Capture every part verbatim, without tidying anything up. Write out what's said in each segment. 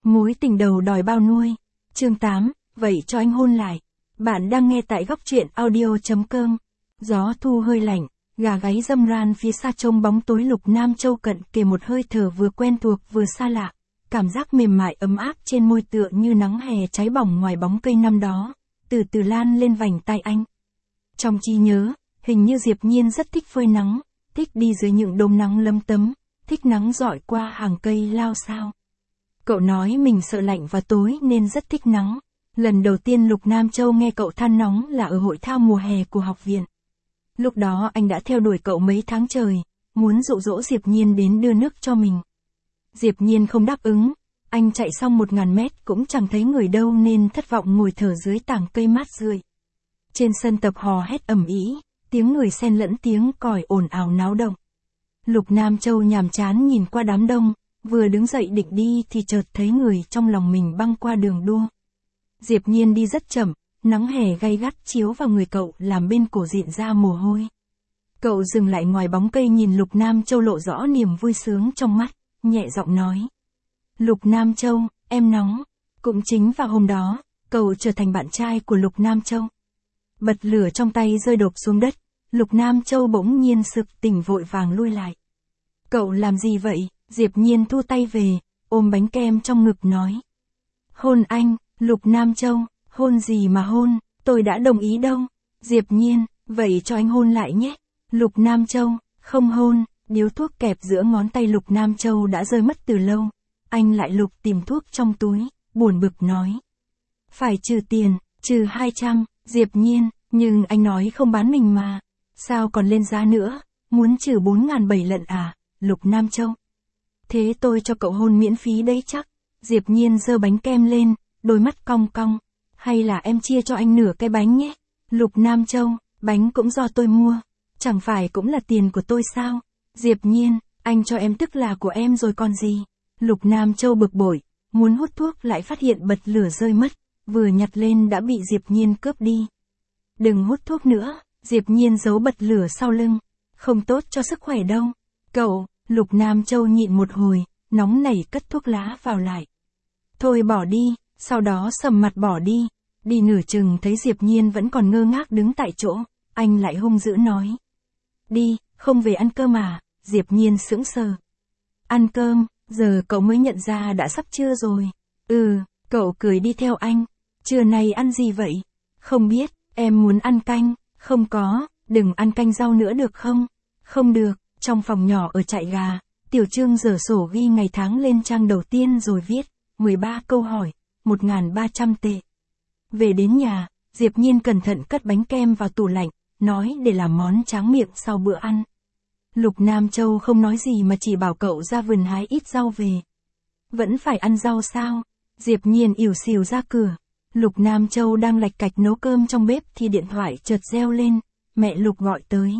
Mối tình đầu đòi bao nuôi. Chương tám, vậy cho anh hôn lại. Bạn đang nghe tại góc truyện audio.com. Gió thu hơi lạnh, gà gáy râm ran phía xa trông bóng tối Lục Nam Châu cận kề một hơi thở vừa quen thuộc vừa xa lạ. Cảm giác mềm mại ấm áp trên môi tựa như nắng hè cháy bỏng ngoài bóng cây năm đó, từ từ lan lên vành tai anh. Trong trí nhớ, hình như Diệp Nhiên rất thích phơi nắng, thích đi dưới những đốm nắng lấm tấm, thích nắng rọi qua hàng cây lao sao. Cậu nói mình sợ lạnh và tối nên rất thích nắng. Lần đầu tiên Lục Nam Châu nghe cậu than nóng là ở hội thao mùa hè của học viện. Lúc đó anh đã theo đuổi cậu mấy tháng trời, muốn dụ dỗ Diệp Nhiên đến đưa nước cho mình. Diệp Nhiên không đáp ứng, anh chạy xong một ngàn mét cũng chẳng thấy người đâu nên thất vọng ngồi thở dưới tảng cây mát rượi. Trên sân tập hò hét ầm ĩ, tiếng người xen lẫn tiếng còi ồn ào náo động. Lục Nam Châu nhàm chán nhìn qua đám đông, vừa đứng dậy định đi thì chợt thấy người trong lòng mình băng qua đường đua. Diệp Nhiên đi rất chậm, nắng hè gay gắt chiếu vào người cậu làm bên cổ rịn ra mồ hôi. Cậu dừng lại ngoài bóng cây nhìn Lục Nam Châu lộ rõ niềm vui sướng trong mắt, nhẹ giọng nói. Lục Nam Châu, em nóng. Cũng chính vào hôm đó, cậu trở thành bạn trai của Lục Nam Châu. Bật lửa trong tay rơi đột xuống đất, Lục Nam Châu bỗng nhiên sực tỉnh vội vàng lui lại. Cậu làm gì vậy? Diệp Nhiên thu tay về, ôm bánh kem trong ngực nói. Hôn anh. Lục Nam Châu, hôn gì mà hôn, tôi đã đồng ý đâu. Diệp Nhiên, vậy cho anh hôn lại nhé. Lục Nam Châu, không hôn. Điếu thuốc kẹp giữa ngón tay Lục Nam Châu đã rơi mất từ lâu. Anh lại lục tìm thuốc trong túi, buồn bực nói. Phải trừ tiền, trừ hai trăm, Diệp Nhiên, nhưng anh nói không bán mình mà. Sao còn lên giá nữa, muốn trừ bốn ngàn bảy lận à, Lục Nam Châu. Thế tôi cho cậu hôn miễn phí đấy chắc. Diệp Nhiên giơ bánh kem lên, đôi mắt cong cong. Hay là em chia cho anh nửa cái bánh nhé. Lục Nam Châu, bánh cũng do tôi mua. Chẳng phải cũng là tiền của tôi sao? Diệp Nhiên, anh cho em tức là của em rồi còn gì. Lục Nam Châu bực bội, muốn hút thuốc lại phát hiện bật lửa rơi mất, vừa nhặt lên đã bị Diệp Nhiên cướp đi. Đừng hút thuốc nữa, Diệp Nhiên giấu bật lửa sau lưng. Không tốt cho sức khỏe đâu. Cậu, Lục Nam Châu nhịn một hồi, nóng nảy cất thuốc lá vào lại. Thôi bỏ đi, sau đó sầm mặt bỏ đi. Đi nửa chừng thấy Diệp Nhiên vẫn còn ngơ ngác đứng tại chỗ, anh lại hung dữ nói. Đi, không về ăn cơm à? Diệp Nhiên sững sờ. Ăn cơm, giờ cậu mới nhận ra đã sắp trưa rồi. Ừ, cậu cười đi theo anh. Trưa nay ăn gì vậy? Không biết, em muốn ăn canh. Không có, đừng ăn canh rau nữa được không? Không được. Trong phòng nhỏ ở trại gà, Tiểu Trương giở sổ ghi ngày tháng lên trang đầu tiên rồi viết mười ba câu hỏi, một nghìn ba trăm tệ. Về đến nhà, Diệp Nhiên cẩn thận cất bánh kem vào tủ lạnh, nói để làm món tráng miệng sau bữa ăn. Lục Nam Châu không nói gì mà chỉ bảo cậu ra vườn hái ít rau về. Vẫn phải ăn rau sao? Diệp Nhiên ỉu xìu ra cửa. Lục Nam Châu đang lạch cạch nấu cơm trong bếp thì điện thoại chợt reo lên, mẹ Lục gọi tới.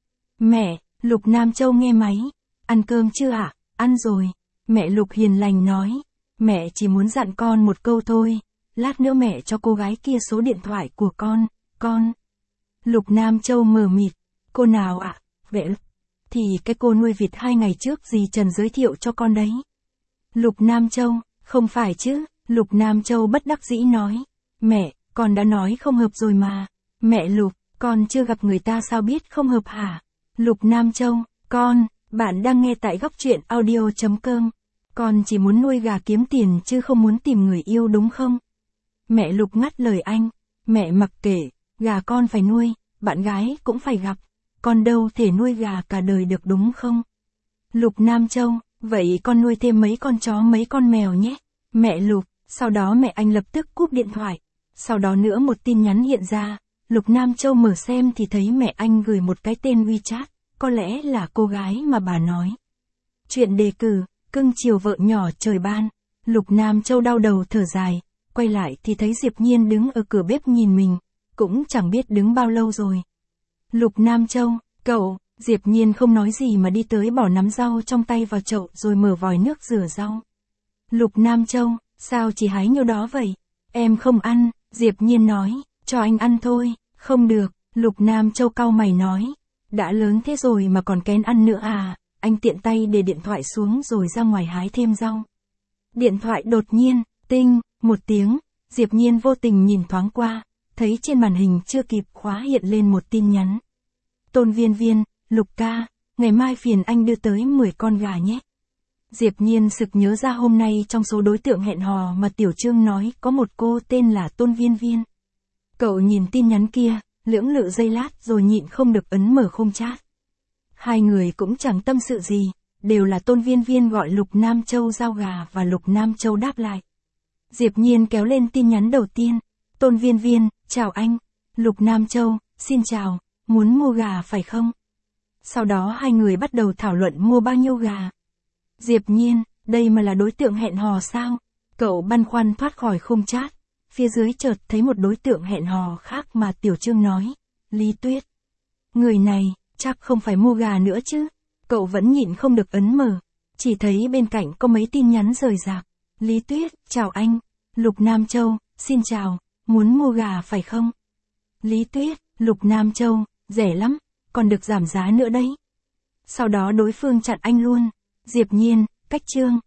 Mẹ, Lục Nam Châu nghe máy. Ăn cơm chưa ạ? À? Ăn rồi. Mẹ Lục hiền lành nói. Mẹ chỉ muốn dặn con một câu thôi. Lát nữa mẹ cho cô gái kia số điện thoại của con. Con. Lục Nam Châu mờ mịt. Cô nào ạ? À? Vệ Lục. Thì cái cô nuôi vịt hai ngày trước dì Trần giới thiệu cho con đấy. Lục Nam Châu. Không phải chứ. Lục Nam Châu bất đắc dĩ nói. Mẹ, con đã nói không hợp rồi mà. Mẹ Lục, con chưa gặp người ta sao biết không hợp hả? Lục Nam Châu, con, bạn đang nghe tại góc truyện audio.com. Con chỉ muốn nuôi gà kiếm tiền chứ không muốn tìm người yêu đúng không? Mẹ Lục ngắt lời anh. Mẹ mặc kệ, gà con phải nuôi, bạn gái cũng phải gặp. Con đâu thể nuôi gà cả đời được đúng không? Lục Nam Châu, vậy con nuôi thêm mấy con chó mấy con mèo nhé. Mẹ Lục, sau đó mẹ anh lập tức cúp điện thoại. Sau đó nữa một tin nhắn hiện ra. Lục Nam Châu mở xem thì thấy mẹ anh gửi một cái tên WeChat, có lẽ là cô gái mà bà nói. Chuyện đề cử, cưng chiều vợ nhỏ trời ban. Lục Nam Châu đau đầu thở dài, quay lại thì thấy Diệp Nhiên đứng ở cửa bếp nhìn mình, cũng chẳng biết đứng bao lâu rồi. Lục Nam Châu, cậu, Diệp Nhiên không nói gì mà đi tới bỏ nắm rau trong tay vào chậu rồi mở vòi nước rửa rau. Lục Nam Châu, sao chỉ hái nhiêu đó vậy? Em không ăn, Diệp Nhiên nói, cho anh ăn thôi. Không được, Lục Nam Châu cau mày nói. Đã lớn thế rồi mà còn kén ăn nữa à? Anh tiện tay để điện thoại xuống rồi ra ngoài hái thêm rau. Điện thoại đột nhiên, tinh, một tiếng, Diệp Nhiên vô tình nhìn thoáng qua, thấy trên màn hình chưa kịp khóa hiện lên một tin nhắn. Tôn Viên Viên, Lục ca, ngày mai phiền anh đưa tới mười con gà nhé. Diệp Nhiên sực nhớ ra hôm nay trong số đối tượng hẹn hò mà Tiểu Trương nói có một cô tên là Tôn Viên Viên. Cậu nhìn tin nhắn kia, lưỡng lự giây lát rồi nhịn không được ấn mở khung chat. Hai người cũng chẳng tâm sự gì, đều là Tôn Viên Viên gọi Lục Nam Châu giao gà và Lục Nam Châu đáp lại. Diệp Nhiên kéo lên tin nhắn đầu tiên. Tôn Viên Viên, chào anh. Lục Nam Châu, xin chào, muốn mua gà phải không? Sau đó hai người bắt đầu thảo luận mua bao nhiêu gà. Diệp Nhiên, đây mà là đối tượng hẹn hò sao? Cậu băn khoăn thoát khỏi khung chat. Phía dưới chợt thấy một đối tượng hẹn hò khác mà Tiểu Trương nói. Lý Tuyết. Người này, chắc không phải mua gà nữa chứ? Cậu vẫn nhịn không được ấn mở. Chỉ thấy bên cạnh có mấy tin nhắn rời rạc. Lý Tuyết, chào anh. Lục Nam Châu, xin chào, muốn mua gà phải không? Lý Tuyết, Lục Nam Châu, rẻ lắm, còn được giảm giá nữa đấy. Sau đó đối phương chặn anh luôn. Diệp Nhiên, cách Trương,